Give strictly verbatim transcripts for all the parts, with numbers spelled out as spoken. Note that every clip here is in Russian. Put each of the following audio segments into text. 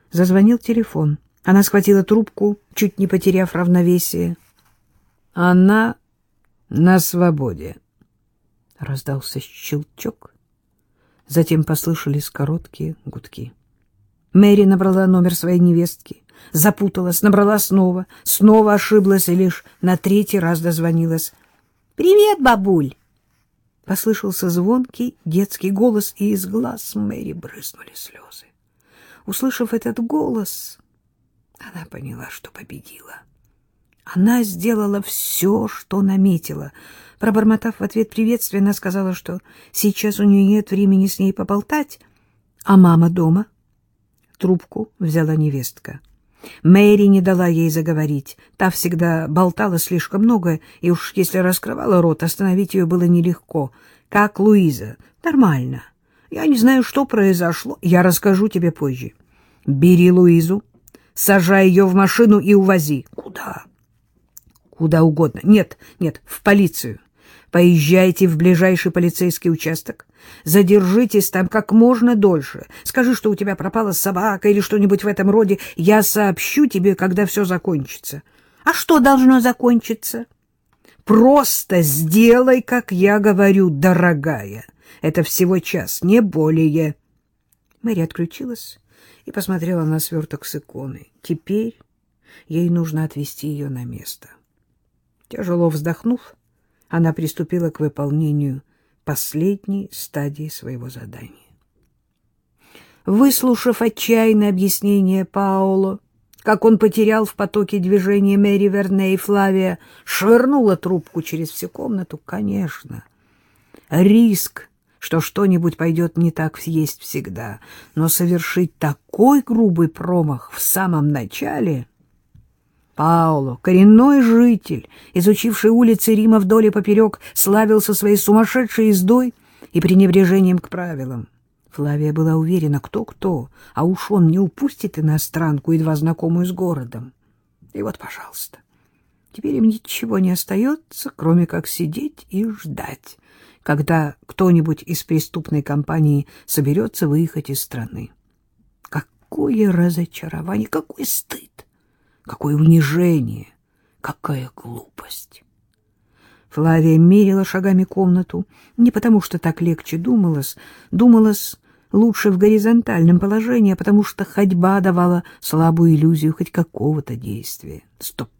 Зазвонил телефон. Она схватила трубку, чуть не потеряв равновесие. «Она на свободе». Раздался щелчок. Затем послышались короткие гудки. Мэри набрала номер своей невестки, запуталась, набрала снова, снова ошиблась и лишь на третий раз дозвонилась. «Привет, бабуль!» Послышался звонкий детский голос, и из глаз Мэри брызнули слезы. Услышав этот голос, она поняла, что победила. Она сделала все, что наметила. Пробормотав в ответ приветствие, она сказала, что сейчас у нее нет времени с ней поболтать, а мама дома. Трубку взяла невестка. Мэри не дала ей заговорить. Та всегда болтала слишком много, и уж если раскрывала рот, остановить ее было нелегко. Как Луиза. Нормально. Я не знаю, что произошло. Я расскажу тебе позже. Бери Луизу, сажай ее в машину и увози. Куда? Куда угодно. Нет, нет, в полицию. Поезжайте в ближайший полицейский участок. Задержитесь там как можно дольше. Скажи, что у тебя пропала собака или что-нибудь в этом роде. Я сообщу тебе, когда все закончится. А что должно закончиться? Просто сделай, как я говорю, дорогая. Это всего час, не более. Мэри отключилась и посмотрела на сверток с иконой. Теперь ей нужно отвезти ее на место. Тяжело вздохнув, она приступила к выполнению последней стадии своего задания. Выслушав отчаянное объяснение Паоло, как он потерял в потоке движения Мэри Верне и Флавия, швырнула трубку через всю комнату. Конечно, риск, что что-нибудь пойдет не так, есть всегда, но совершить такой грубый промах в самом начале... Паоло, коренной житель, изучивший улицы Рима вдоль и поперек, славился своей сумасшедшей ездой и пренебрежением к правилам. Флавия была уверена, кто-кто, а уж он не упустит иностранку, едва знакомую с городом. И вот, пожалуйста, теперь им ничего не остается, кроме как сидеть и ждать, когда кто-нибудь из преступной компании соберется выехать из страны. Какое разочарование, какой стыд! Какое унижение! Какая глупость! Флавия мерила шагами комнату, не потому что так легче думалось, думалось лучше в горизонтальном положении, а потому что ходьба давала слабую иллюзию хоть какого-то действия. Стоп!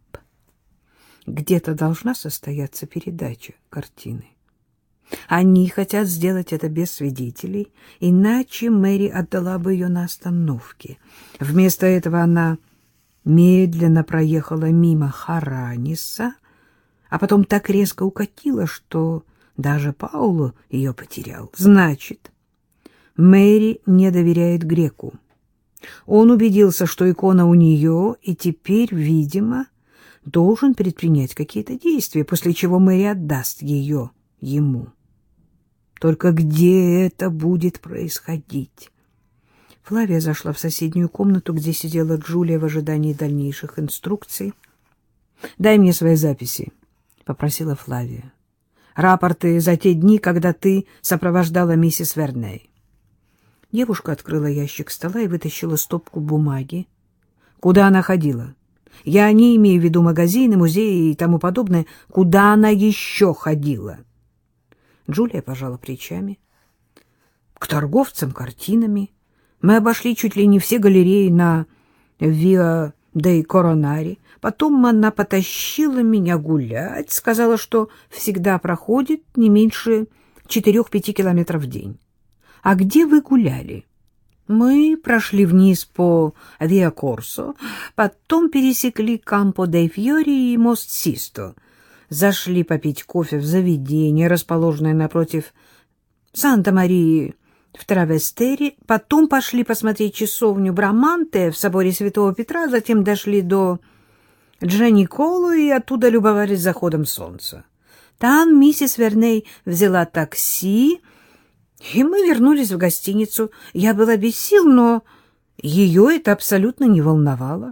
Где-то должна состояться передача картины. Они хотят сделать это без свидетелей, иначе Мэри отдала бы ее на остановке. Вместо этого она медленно проехала мимо Хараниса, а потом так резко укатила, что даже Пауло ее потерял. Значит, Мэри не доверяет греку. Он убедился, что икона у нее, и теперь, видимо, должен предпринять какие-то действия, после чего Мэри отдаст ее ему. Только где это будет происходить? Флавия зашла в соседнюю комнату, где сидела Джулия в ожидании дальнейших инструкций. — Дай мне свои записи, — попросила Флавия. — Рапорты за те дни, когда ты сопровождала миссис Верней. Девушка открыла ящик стола и вытащила стопку бумаги. Куда она ходила? Я не имею в виду магазины, музеи и тому подобное. Куда она еще ходила? Джулия пожала плечами. К торговцам картинами. Мы обошли чуть ли не все галереи на Виа дей Коронари. Потом она потащила меня гулять, сказала, что всегда проходит не меньше четырех-пяти километров в день. А где вы гуляли? Мы прошли вниз по Виа Корсо, потом пересекли Кампо дей Фьори и мост Систо, зашли попить кофе в заведение, расположенное напротив Санта-Марии в Травестере, потом пошли посмотреть часовню Браманте в соборе Святого Петра, затем дошли до Джаниколо и оттуда любовались заходом солнца. Там миссис Верней взяла такси, и мы вернулись в гостиницу. Я была без сил, но ее это абсолютно не волновало.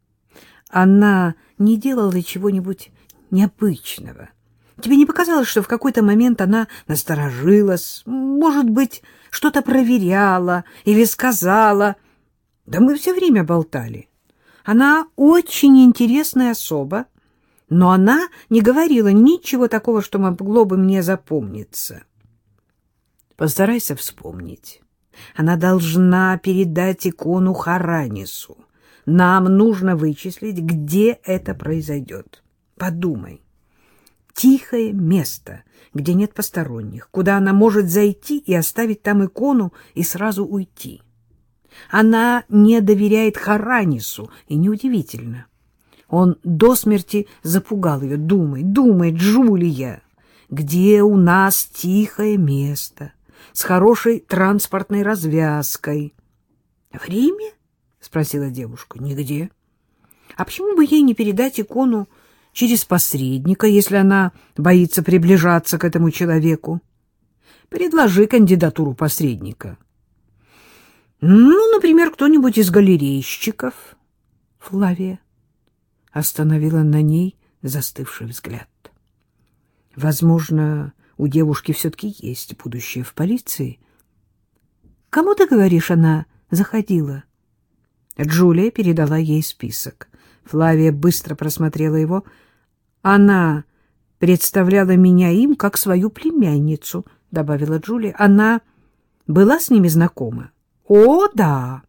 Она не делала чего-нибудь необычного. Тебе не показалось, что в какой-то момент она насторожилась, может быть, что-то проверяла или сказала? Да мы все время болтали. Она очень интересная особа, но она не говорила ничего такого, что могло бы мне запомниться. Постарайся вспомнить. Она должна передать икону Харанису. Нам нужно вычислить, где это произойдет. Подумай. Тихое место, где нет посторонних, куда она может зайти и оставить там икону и сразу уйти. Она не доверяет Харанису, и неудивительно. Он до смерти запугал ее. Думай, думай, Джулия, где у нас тихое место с хорошей транспортной развязкой? — В Риме? — спросила девушка. — Нигде. — А почему бы ей не передать икону через посредника, если она боится приближаться к этому человеку? Предложи кандидатуру посредника. Ну, например, кто-нибудь из галерейщиков. Флавия остановила на ней застывший взгляд. Возможно, у девушки все-таки есть будущее в полиции. Кому, ты говоришь, она заходила? Джулия передала ей список. Флавия быстро просмотрела его. Она представляла меня им как свою племянницу, добавила Джулия. Она была с ними знакома? О, да.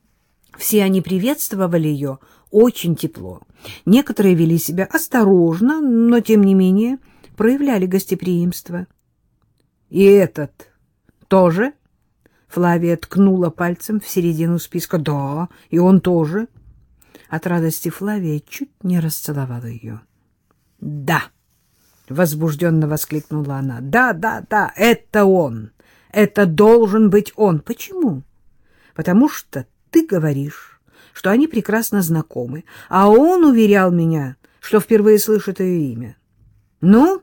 Все они приветствовали ее очень тепло. Некоторые вели себя осторожно, но, тем не менее, проявляли гостеприимство. — И этот тоже? Флавия ткнула пальцем в середину списка. — Да, и он тоже. От радости Флавия чуть не расцеловала ее. — Да, — возбужденно воскликнула она. — Да, да, да, это он. Это должен быть он. Почему? Потому что ты говоришь, что они прекрасно знакомы, а он уверял меня, что впервые слышит ее имя. Ну,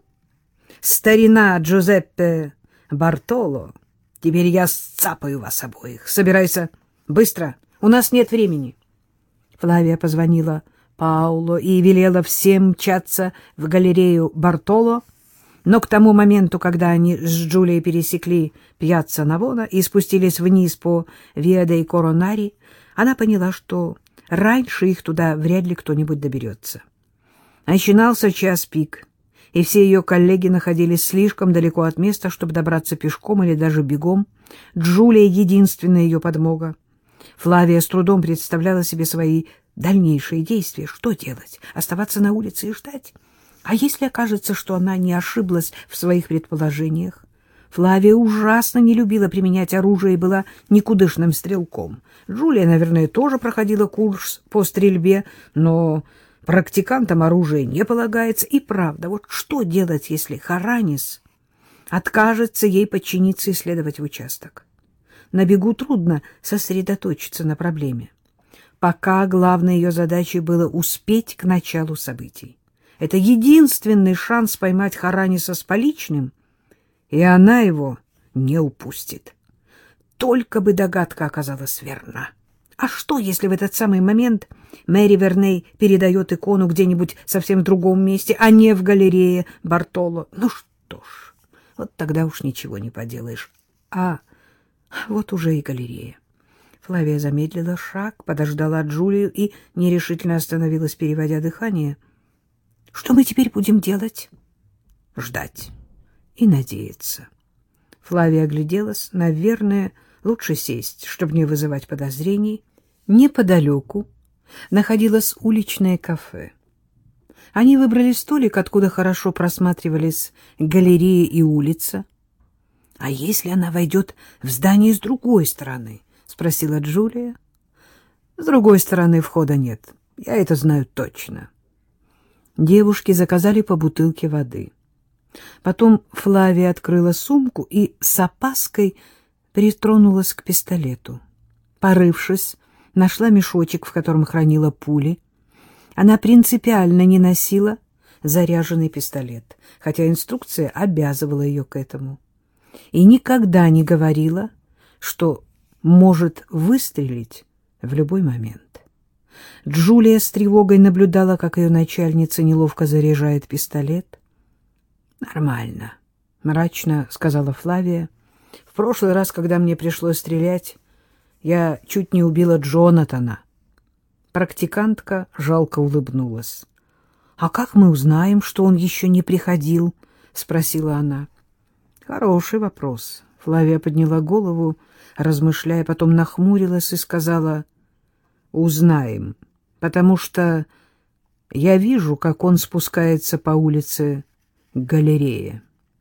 старина Джузеппе Бартоло, теперь я сцапаю вас обоих. Собирайся быстро, у нас нет времени. Флавия позвонила Пауло и велела всем мчаться в галерею Бартоло, но к тому моменту, когда они с Джулией пересекли Пьяцца Навона и спустились вниз по Виа дей Коронари, она поняла, что раньше их туда вряд ли кто-нибудь доберется. Начинался час пик, и все ее коллеги находились слишком далеко от места, чтобы добраться пешком или даже бегом. Джулия — единственная ее подмога. Флавия с трудом представляла себе свои дальнейшие действия. Что делать? Оставаться на улице и ждать? А если окажется, что она не ошиблась в своих предположениях? Флавия ужасно не любила применять оружие и была никудышным стрелком. Джулия, наверное, тоже проходила курс по стрельбе, но практикантам оружие не полагается. И правда, вот что делать, если Харанис откажется ей подчиниться и следовать в участок? На бегу трудно сосредоточиться на проблеме. Пока главной ее задачей было успеть к началу событий. Это единственный шанс поймать Хараниса с поличным, и она его не упустит. Только бы догадка оказалась верна. А что, если в этот самый момент Мэри Верней передает икону где-нибудь совсем в другом месте, а не в галерее Бартоло? Ну что ж, вот тогда уж ничего не поделаешь. А вот уже и галерея. Флавия замедлила шаг, подождала Джулию и нерешительно остановилась, переводя дыхание. Что мы теперь будем делать? Ждать и надеяться. Флавия огляделась. Наверное, лучше сесть, чтобы не вызывать подозрений. Неподалеку находилось уличное кафе. Они выбрали столик, откуда хорошо просматривались галерея и улица. — А если она войдет в здание с другой стороны? — спросила Джулия. — С другой стороны входа нет. Я это знаю точно. Девушки заказали по бутылке воды. Потом Флавия открыла сумку и с опаской притронулась к пистолету. Порывшись, нашла мешочек, в котором хранила пули. Она принципиально не носила заряженный пистолет, хотя инструкция обязывала ее к этому. И никогда не говорила, что может выстрелить в любой момент. Джулия с тревогой наблюдала, как ее начальница неловко заряжает пистолет. — Нормально, — мрачно сказала Флавия. — В прошлый раз, когда мне пришлось стрелять, Я чуть не убила Джонатана. Практикантка жалко улыбнулась. — А как мы узнаем, что он еще не приходил? — спросила она. — Хороший вопрос. Флавия подняла голову, размышляя, потом нахмурилась и сказала: — Узнаем, потому что я вижу, как он спускается по улице к галерее.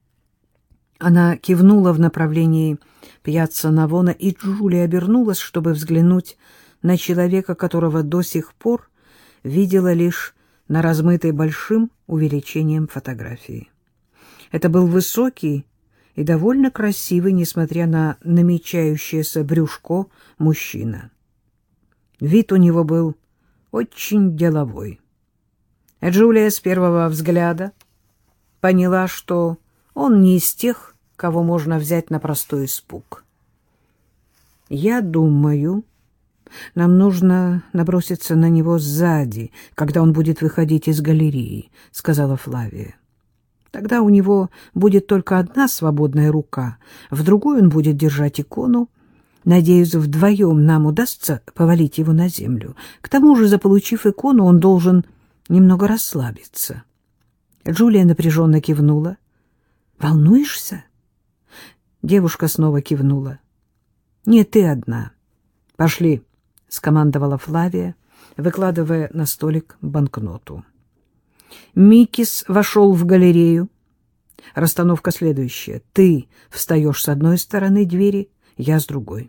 Она кивнула в направлении пьяцца Навона, и Джулия обернулась, чтобы взглянуть на человека, которого до сих пор видела лишь на размытой большим увеличением фотографии. Это был высокий и довольно красивый, несмотря на намечающееся брюшко, мужчина. Вид у него был очень деловой. Джулия с первого взгляда поняла, что он не из тех, кого можно взять на простой испуг. «Я думаю, нам нужно наброситься на него сзади, когда он будет выходить из галереи», — сказала Флавия. «Тогда у него будет только одна свободная рука, в другой он будет держать икону. Надеюсь, вдвоем нам удастся повалить его на землю. К тому же, заполучив икону, он должен немного расслабиться». Джулия напряженно кивнула. «Волнуешься?» Девушка снова кивнула. «Не ты одна. Пошли», — скомандовала Флавия, выкладывая на столик банкноту. Микис вошел в галерею. Расстановка следующая. Ты встаешь с одной стороны двери, я с другой.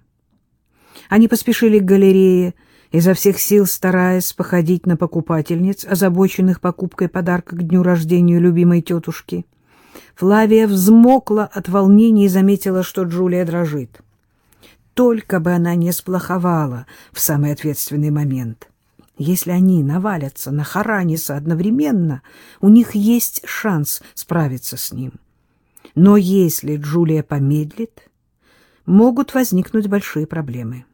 Они поспешили к галерее, изо всех сил стараясь походить на покупательниц, озабоченных покупкой подарка к дню рождения любимой тетушки. Флавия взмокла от волнения и заметила, что Джулия дрожит. Только бы она не сплоховала в самый ответственный момент. Если они навалятся на Хараниса одновременно, у них есть шанс справиться с ним. Но если Джулия помедлит, могут возникнуть большие проблемы.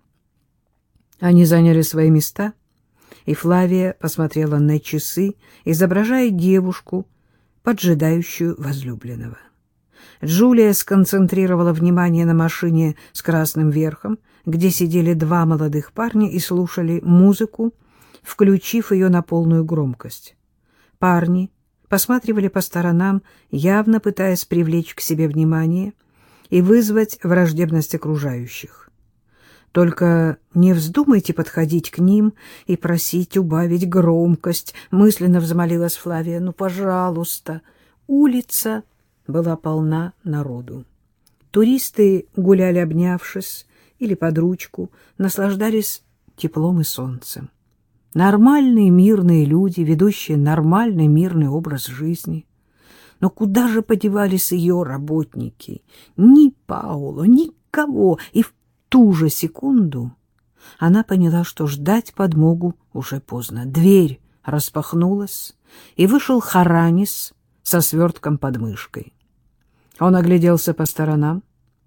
Они заняли свои места, и Флавия посмотрела на часы, изображая девушку, поджидающую возлюбленного. Джулия сконцентрировала внимание на машине с красным верхом, где сидели два молодых парня и слушали музыку, включив ее на полную громкость. Парни посматривали по сторонам, явно пытаясь привлечь к себе внимание и вызвать враждебность окружающих. «Только не вздумайте подходить к ним и просить убавить громкость», — мысленно взмолилась Флавия. «Ну, пожалуйста». Улица была полна народу. Туристы гуляли, обнявшись, или под ручку, наслаждались теплом и солнцем. Нормальные мирные люди, ведущие нормальный мирный образ жизни. Но куда же подевались ее работники? Ни Паоло, никого. И в ту же секунду она поняла, что ждать подмогу уже поздно. Дверь распахнулась, и вышел Харанис со свертком под мышкой. Он огляделся по сторонам.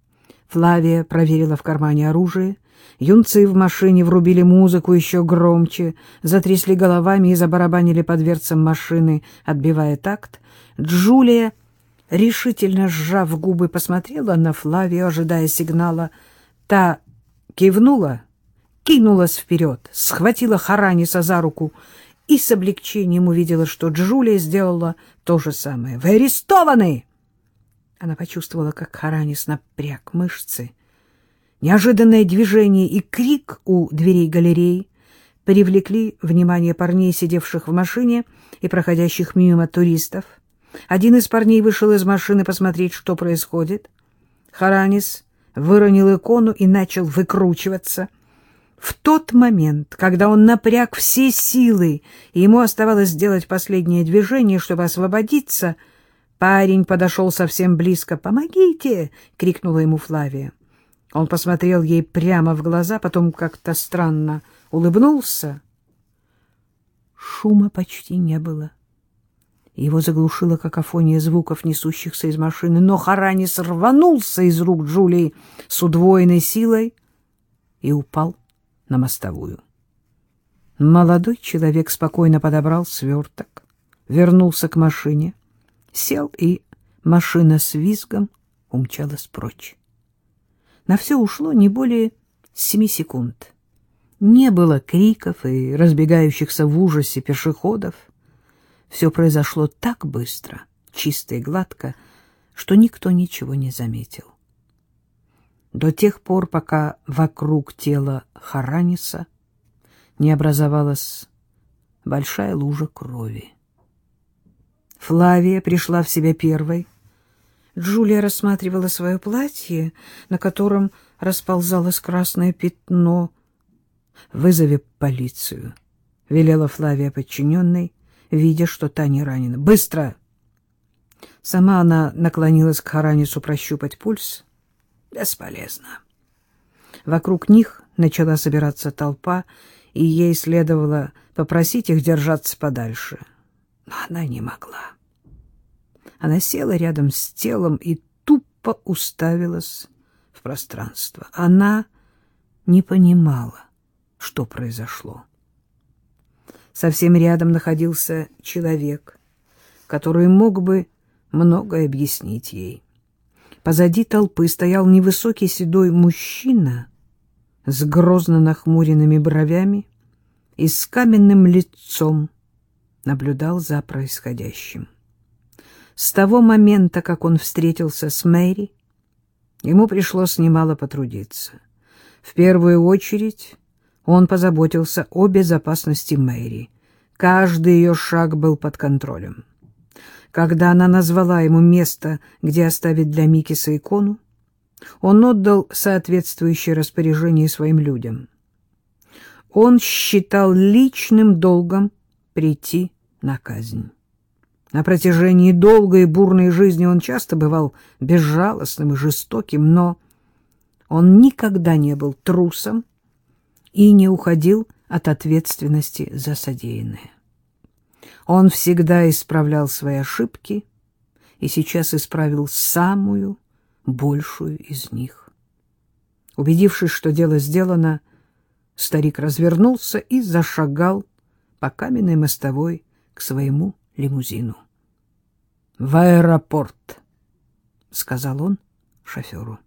Флавия проверила в кармане оружие. Юнцы в машине врубили музыку еще громче, затрясли головами и забарабанили по дверцам машины, отбивая такт. Джулия, решительно сжав губы, посмотрела на Флавию, ожидая сигнала. Та кивнула, кинулась вперед, схватила Хараниса за руку и с облегчением увидела, что Джулия сделала то же самое. «Вы арестованы!» Она почувствовала, как Харанис напряг мышцы. Неожиданное движение и крик у дверей галереи привлекли внимание парней, сидевших в машине и проходящих мимо туристов. Один из парней вышел из машины посмотреть, что происходит. Харанис выронил икону и начал выкручиваться. В тот момент, когда он напряг все силы, и ему оставалось сделать последнее движение, чтобы освободиться, парень подошел совсем близко. «Помогите!» — крикнула ему Флавия. Он посмотрел ей прямо в глаза, потом как-то странно улыбнулся. Шума почти не было. Его заглушила какофония звуков, несущихся из машины, но Харанис рванулся из рук Джулии с удвоенной силой и упал на мостовую. Молодой человек спокойно подобрал сверток, вернулся к машине, сел, и машина с визгом умчалась прочь. На все ушло не более семи секунд. Не было криков и разбегающихся в ужасе пешеходов. Все произошло так быстро, чисто и гладко, что никто ничего не заметил. До тех пор, пока вокруг тела Хараниса не образовалась большая лужа крови. Флавия пришла в себя первой. Джулия рассматривала свое платье, на котором расползалось красное пятно. «Вызови полицию», — велела Флавия подчиненной, видя, что та не ранена. «Быстро!» Сама она наклонилась к Харанису прощупать пульс. Бесполезно. Вокруг них начала собираться толпа, и ей следовало попросить их держаться подальше. Но она не могла. Она села рядом с телом и тупо уставилась в пространство. Она не понимала, что произошло. Совсем рядом находился человек, который мог бы многое объяснить ей. Позади толпы стоял невысокий седой мужчина с грозно нахмуренными бровями и с каменным лицом, наблюдал за происходящим. С того момента, как он встретился с Мэри, ему пришлось немало потрудиться. В первую очередь он позаботился о безопасности Мэри. Каждый ее шаг был под контролем. Когда она назвала ему место, где оставить для Микиса икону, он отдал соответствующее распоряжение своим людям. Он считал личным долгом прийти на казнь. На протяжении долгой и бурной жизни он часто бывал безжалостным и жестоким, но он никогда не был трусом и не уходил от ответственности за содеянное. Он всегда исправлял свои ошибки и сейчас исправил самую большую из них. Убедившись, что дело сделано, старик развернулся и зашагал по каменной мостовой к своему лимузину. — В аэропорт, — сказал он шоферу.